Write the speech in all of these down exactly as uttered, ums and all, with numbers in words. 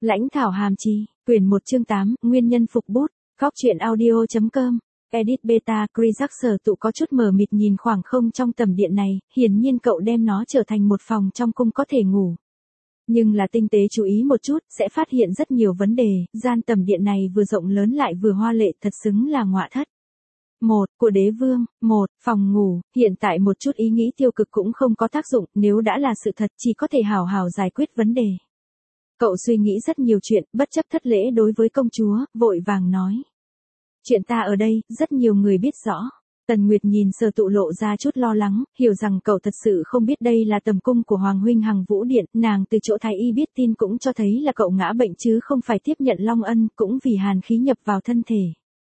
Lãnh thảo hàm chi, quyển một chương tám, nguyên nhân phục bút, góc truyện audio chấm com. Edit beta, Krisak Sở Tụ có chút mờ mịt nhìn khoảng không trong tầm điện này, hiển nhiên cậu đem nó trở thành một phòng trong cung có thể ngủ. Nhưng là tinh tế chú ý một chút, sẽ phát hiện rất nhiều vấn đề, gian tầm điện này vừa rộng lớn lại vừa hoa lệ, thật xứng là ngọa thất. Một, của đế vương, một, phòng ngủ, hiện tại một chút ý nghĩ tiêu cực cũng không có tác dụng, nếu đã là sự thật chỉ có thể hào hào giải quyết vấn đề. Cậu suy nghĩ rất nhiều chuyện, bất chấp thất lễ đối với công chúa, vội vàng nói. Chuyện ta ở đây, rất nhiều người biết rõ. Tần Nguyệt nhìn Sở Tụ lộ ra chút lo lắng, hiểu rằng cậu thật sự không biết đây là tầm cung của Hoàng huynh Hằng Vũ Điện, nàng từ chỗ thái y biết tin cũng cho thấy là cậu ngã bệnh chứ không phải tiếp nhận long ân, cũng vì hàn khí nhập vào thân thể.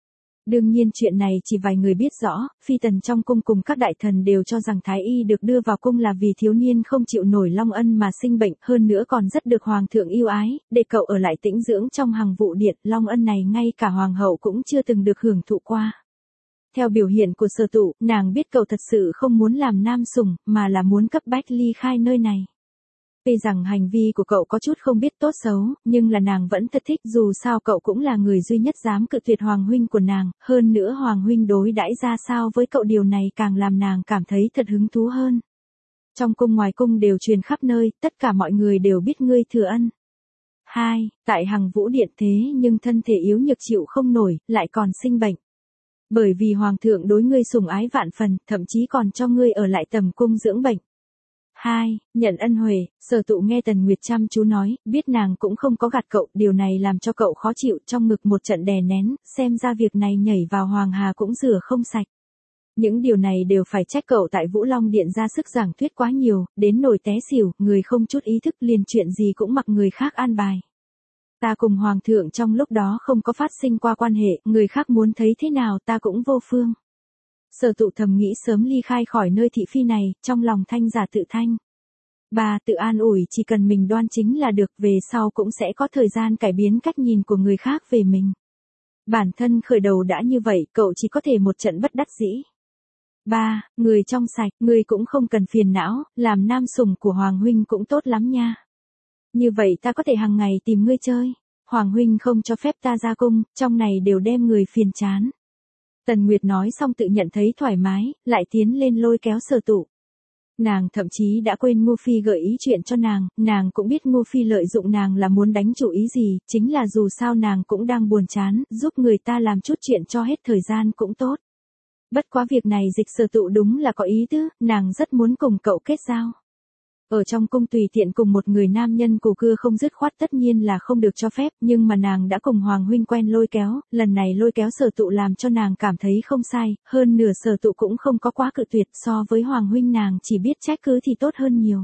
Đương nhiên chuyện này chỉ vài người biết rõ, phi tần trong cung cùng các đại thần đều cho rằng thái y được đưa vào cung là vì thiếu niên không chịu nổi long ân mà sinh bệnh, hơn nữa còn rất được hoàng thượng yêu ái, để cậu ở lại tĩnh dưỡng trong Hằng Vũ Điện, long ân này ngay cả hoàng hậu cũng chưa từng được hưởng thụ qua. Theo biểu hiện của Sở Tụ, nàng biết cậu thật sự không muốn làm nam sủng, mà là muốn cấp bách ly khai nơi này. Tuy rằng hành vi của cậu có chút không biết tốt xấu, nhưng là nàng vẫn thật thích, dù sao cậu cũng là người duy nhất dám cự tuyệt hoàng huynh của nàng, hơn nữa hoàng huynh đối đãi ra sao với cậu, điều này càng làm nàng cảm thấy thật hứng thú hơn. Trong cung ngoài cung đều truyền khắp nơi, tất cả mọi người đều biết ngươi thừa ân. Hai, tại Hằng Vũ Điện thế nhưng thân thể yếu nhược chịu không nổi, lại còn sinh bệnh. Bởi vì hoàng thượng đối ngươi sủng ái vạn phần, thậm chí còn cho ngươi ở lại tầm cung dưỡng bệnh. Hai, nhận ân huệ, Sở Tụ nghe Tần Nguyệt chăm chú nói, biết nàng cũng không có gạt cậu, điều này làm cho cậu khó chịu, trong ngực một trận đè nén, xem ra việc này nhảy vào hoàng hà cũng rửa không sạch. Những điều này đều phải trách cậu tại Vũ Long Điện ra sức giảng thuyết quá nhiều, đến nổi té xỉu, người không chút ý thức liền chuyện gì cũng mặc người khác an bài. Ta cùng hoàng thượng trong lúc đó không có phát sinh qua quan hệ, người khác muốn thấy thế nào ta cũng vô phương. Sở Tụ thầm nghĩ sớm ly khai khỏi nơi thị phi này, trong lòng thanh giả tự thanh. Bà tự an ủi chỉ cần mình đoan chính là được, về sau cũng sẽ có thời gian cải biến cách nhìn của người khác về mình. Bản thân khởi đầu đã như vậy, cậu chỉ có thể một trận bất đắc dĩ. Ba, người trong sạch, người cũng không cần phiền não, làm nam sủng của Hoàng huynh cũng tốt lắm nha. Như vậy ta có thể hàng ngày tìm ngươi chơi. Hoàng huynh không cho phép ta ra cung, trong này đều đem người phiền chán. Tần Nguyệt nói xong tự nhận thấy thoải mái, lại tiến lên lôi kéo Sở Tụ. Nàng thậm chí đã quên Ngô Phi gợi ý chuyện cho nàng, nàng cũng biết Ngô Phi lợi dụng nàng là muốn đánh chủ ý gì, chính là dù sao nàng cũng đang buồn chán, giúp người ta làm chút chuyện cho hết thời gian cũng tốt. Bất quá việc này Dịch Sở Tụ đúng là có ý tứ, nàng rất muốn cùng cậu kết giao. Ở trong cung tùy tiện cùng một người nam nhân cổ cưa không dứt khoát tất nhiên là không được cho phép, nhưng mà nàng đã cùng Hoàng huynh quen lôi kéo, lần này lôi kéo Sở Tụ làm cho nàng cảm thấy không sai, hơn nửa Sở Tụ cũng không có quá cự tuyệt, so với Hoàng huynh nàng chỉ biết trách cứ thì tốt hơn nhiều.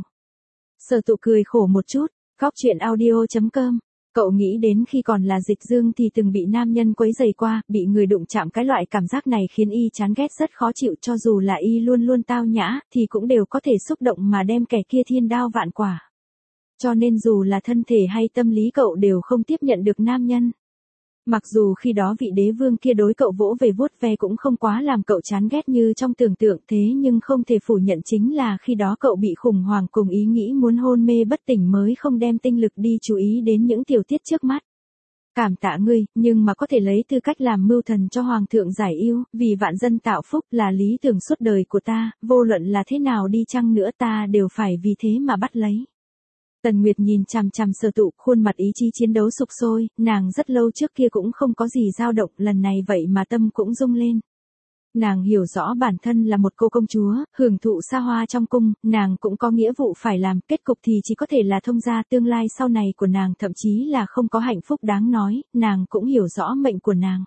Sở Tụ cười khổ một chút, góc truyện audio chấm com. Cậu nghĩ đến khi còn là Dịch Dương thì từng bị nam nhân quấy rầy qua, bị người đụng chạm, cái loại cảm giác này khiến y chán ghét rất khó chịu, cho dù là y luôn luôn tao nhã, thì cũng đều có thể xúc động mà đem kẻ kia thiên đao vạn quả. Cho nên dù là thân thể hay tâm lý cậu đều không tiếp nhận được nam nhân. Mặc dù khi đó vị đế vương kia đối cậu vỗ về vuốt ve cũng không quá làm cậu chán ghét như trong tưởng tượng, thế nhưng không thể phủ nhận chính là khi đó cậu bị khủng hoảng cùng ý nghĩ muốn hôn mê bất tỉnh mới không đem tinh lực đi chú ý đến những tiểu tiết trước mắt. Cảm tạ ngươi, nhưng mà có thể lấy tư cách làm mưu thần cho hoàng thượng giải yêu, vì vạn dân tạo phúc là lý tưởng suốt đời của ta, vô luận là thế nào đi chăng nữa ta đều phải vì thế mà bắt lấy. Tần Nguyệt nhìn chằm chằm Sở Tụ, khuôn mặt ý chí chiến đấu sục sôi, nàng rất lâu trước kia cũng không có gì dao động, lần này vậy mà tâm cũng rung lên. Nàng hiểu rõ bản thân là một cô công chúa, hưởng thụ xa hoa trong cung, nàng cũng có nghĩa vụ phải làm, kết cục thì chỉ có thể là thông gia, tương lai sau này của nàng thậm chí là không có hạnh phúc đáng nói, nàng cũng hiểu rõ mệnh của nàng.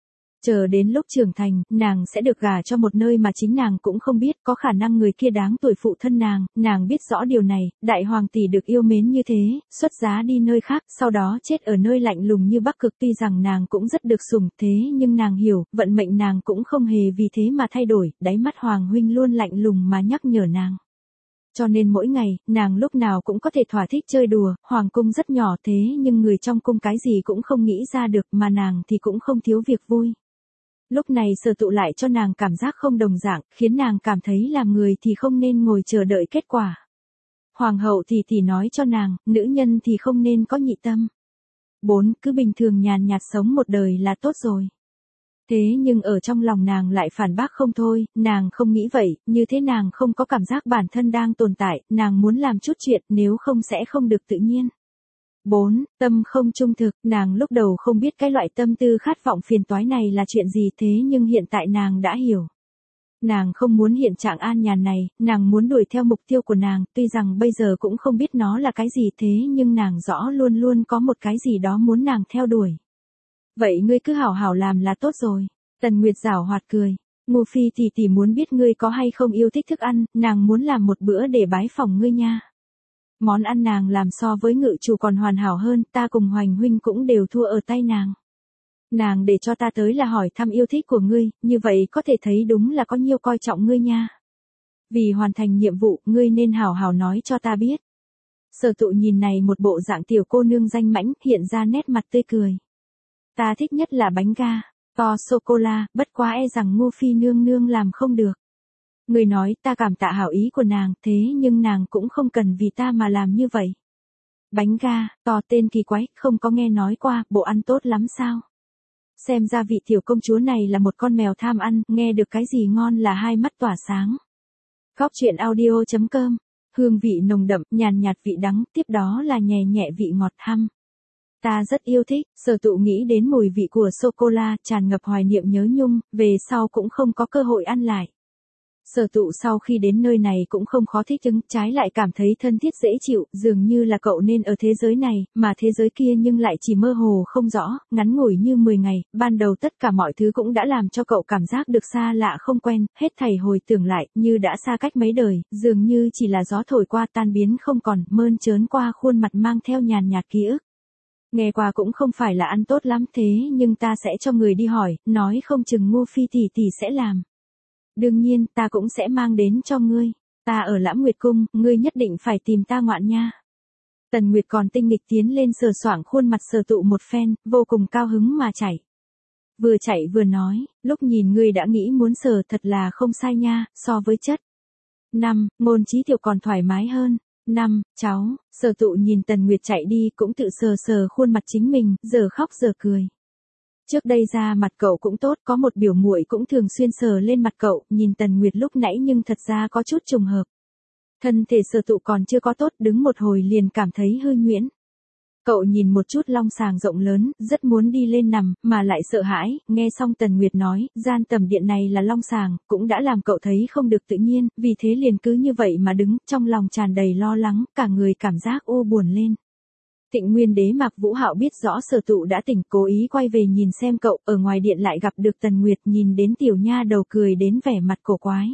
Chờ đến lúc trưởng thành, nàng sẽ được gả cho một nơi mà chính nàng cũng không biết, có khả năng người kia đáng tuổi phụ thân nàng, nàng biết rõ điều này, đại hoàng tỷ được yêu mến như thế, xuất giá đi nơi khác, sau đó chết ở nơi lạnh lùng như Bắc Cực, tuy rằng nàng cũng rất được sủng, thế nhưng nàng hiểu, vận mệnh nàng cũng không hề vì thế mà thay đổi, đáy mắt Hoàng huynh luôn lạnh lùng mà nhắc nhở nàng. Cho nên mỗi ngày, nàng lúc nào cũng có thể thỏa thích chơi đùa, hoàng cung rất nhỏ thế nhưng người trong cung cái gì cũng không nghĩ ra được, mà nàng thì cũng không thiếu việc vui. Lúc này Sở Tụ lại cho nàng cảm giác không đồng dạng, khiến nàng cảm thấy làm người thì không nên ngồi chờ đợi kết quả. Hoàng hậu thì thì nói cho nàng, nữ nhân thì không nên có nhị tâm. bốn Cứ bình thường nhàn nhạt sống một đời là tốt rồi. Thế nhưng ở trong lòng nàng lại phản bác không thôi, nàng không nghĩ vậy, như thế nàng không có cảm giác bản thân đang tồn tại, nàng muốn làm chút chuyện, nếu không sẽ không được tự nhiên. bốn Tâm không trung thực, nàng lúc đầu không biết cái loại tâm tư khát vọng phiền toái này là chuyện gì, thế nhưng hiện tại nàng đã hiểu. Nàng không muốn hiện trạng an nhàn này, nàng muốn đuổi theo mục tiêu của nàng, tuy rằng bây giờ cũng không biết nó là cái gì, thế nhưng nàng rõ luôn luôn có một cái gì đó muốn nàng theo đuổi. Vậy ngươi cứ hảo hảo làm là tốt rồi. Tần Nguyệt giảo hoạt cười. Ngô Phi tỷ tỷ muốn biết ngươi có hay không yêu thích thức ăn, nàng muốn làm một bữa để bái phỏng ngươi nha. Món ăn nàng làm so với ngự chủ còn hoàn hảo hơn, ta cùng Hoành huynh cũng đều thua ở tay nàng. Nàng để cho ta tới là hỏi thăm yêu thích của ngươi, như vậy có thể thấy đúng là có nhiêu coi trọng ngươi nha. Vì hoàn thành nhiệm vụ, ngươi nên hảo hảo nói cho ta biết. Sở Tụ nhìn này một bộ dạng tiểu cô nương danh mãnh, hiện ra nét mặt tươi cười. Ta thích nhất là bánh ga, to sô-cô-la, bất quá e rằng Ngô Phi nương nương làm không được. Người nói ta cảm tạ hảo ý của nàng, thế nhưng nàng cũng không cần vì ta mà làm như vậy. Bánh ga, to tên kỳ quái, không có nghe nói qua, bộ ăn tốt lắm sao? Xem ra vị tiểu công chúa này là một con mèo tham ăn, nghe được cái gì ngon là hai mắt tỏa sáng. Góc truyện audio chấm com, hương vị nồng đậm, nhàn nhạt vị đắng, tiếp đó là nhẹ nhẹ vị ngọt hăm. Ta rất yêu thích, Sở Tụ nghĩ đến mùi vị của sô-cô-la, tràn ngập hoài niệm nhớ nhung, về sau cũng không có cơ hội ăn lại. Sở Tụ sau khi đến nơi này cũng không khó thích ứng, trái lại cảm thấy thân thiết dễ chịu, dường như là cậu nên ở thế giới này, mà thế giới kia nhưng lại chỉ mơ hồ không rõ, ngắn ngủi như mười ngày, ban đầu tất cả mọi thứ cũng đã làm cho cậu cảm giác được xa lạ không quen, hết thảy hồi tưởng lại, như đã xa cách mấy đời, dường như chỉ là gió thổi qua tan biến không còn, mơn trớn qua khuôn mặt mang theo nhàn nhạt ký ức. Nghe qua cũng không phải là ăn tốt lắm thế nhưng ta sẽ cho người đi hỏi, nói không chừng Ngô Phi tỷ tỷ sẽ làm. Đương nhiên, ta cũng sẽ mang đến cho ngươi. Ta ở Lãm Nguyệt Cung, ngươi nhất định phải tìm ta ngoạn nha. Tần Nguyệt còn tinh nghịch tiến lên sờ soạng khuôn mặt Sở Tụ một phen, vô cùng cao hứng mà chạy. Vừa chạy vừa nói, lúc nhìn ngươi đã nghĩ muốn sờ thật là không sai nha, so với chất. năm Ngôn Chí Thiệu còn thoải mái hơn. năm Cháu, Sở Tụ nhìn Tần Nguyệt chạy đi cũng tự sờ sờ khuôn mặt chính mình, giờ khóc giờ cười. Trước đây ra mặt cậu cũng tốt, có một biểu muội cũng thường xuyên sờ lên mặt cậu, nhìn Tần Nguyệt lúc nãy nhưng thật ra có chút trùng hợp. Thân thể Sở Tụ còn chưa có tốt, đứng một hồi liền cảm thấy hơi nhuyễn. Cậu nhìn một chút long sàng rộng lớn, rất muốn đi lên nằm, mà lại sợ hãi, nghe xong Tần Nguyệt nói, gian tầm điện này là long sàng, cũng đã làm cậu thấy không được tự nhiên, vì thế liền cứ như vậy mà đứng, trong lòng tràn đầy lo lắng, cả người cảm giác u buồn lên. Tịnh Nguyên Đế Mạc Vũ Hạo biết rõ Sở Tụ đã tỉnh, cố ý quay về nhìn xem cậu, ở ngoài điện lại gặp được Tần Nguyệt, nhìn đến tiểu nha đầu cười đến vẻ mặt cổ quái.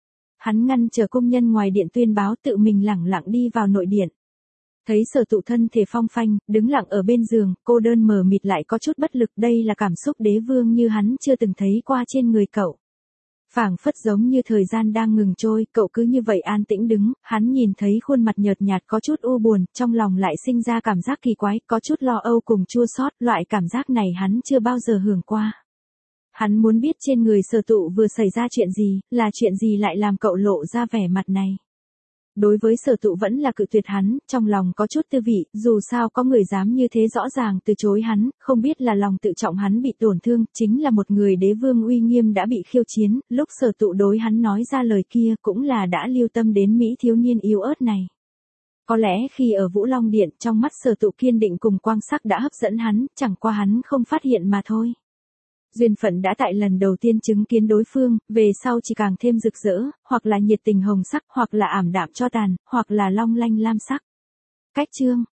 Hắn ngăn chờ công nhân ngoài điện tuyên báo, tự mình lẳng lặng đi vào nội điện. Thấy Sở Tụ thân thể phong phanh, đứng lặng ở bên giường, cô đơn mờ mịt lại có chút bất lực, đây là cảm xúc đế vương như hắn chưa từng thấy qua trên người cậu. Phảng phất giống như thời gian đang ngừng trôi, cậu cứ như vậy an tĩnh đứng, hắn nhìn thấy khuôn mặt nhợt nhạt có chút u buồn, trong lòng lại sinh ra cảm giác kỳ quái, có chút lo âu cùng chua xót, loại cảm giác này hắn chưa bao giờ hưởng qua. Hắn muốn biết trên người Sở Tụ vừa xảy ra chuyện gì, là chuyện gì lại làm cậu lộ ra vẻ mặt này. Đối với Sở Tụ vẫn là cự tuyệt hắn, trong lòng có chút tư vị, dù sao có người dám như thế rõ ràng từ chối hắn, không biết là lòng tự trọng hắn bị tổn thương, chính là một người đế vương uy nghiêm đã bị khiêu chiến, lúc Sở Tụ đối hắn nói ra lời kia cũng là đã lưu tâm đến mỹ thiếu niên yếu ớt này. Có lẽ khi ở Vũ Long Điện, trong mắt Sở Tụ kiên định cùng quang sắc đã hấp dẫn hắn, chẳng qua hắn không phát hiện mà thôi. Duyên phận đã tại lần đầu tiên chứng kiến đối phương, về sau chỉ càng thêm rực rỡ, hoặc là nhiệt tình hồng sắc, hoặc là ảm đạm cho tàn, hoặc là long lanh lam sắc. Cách chương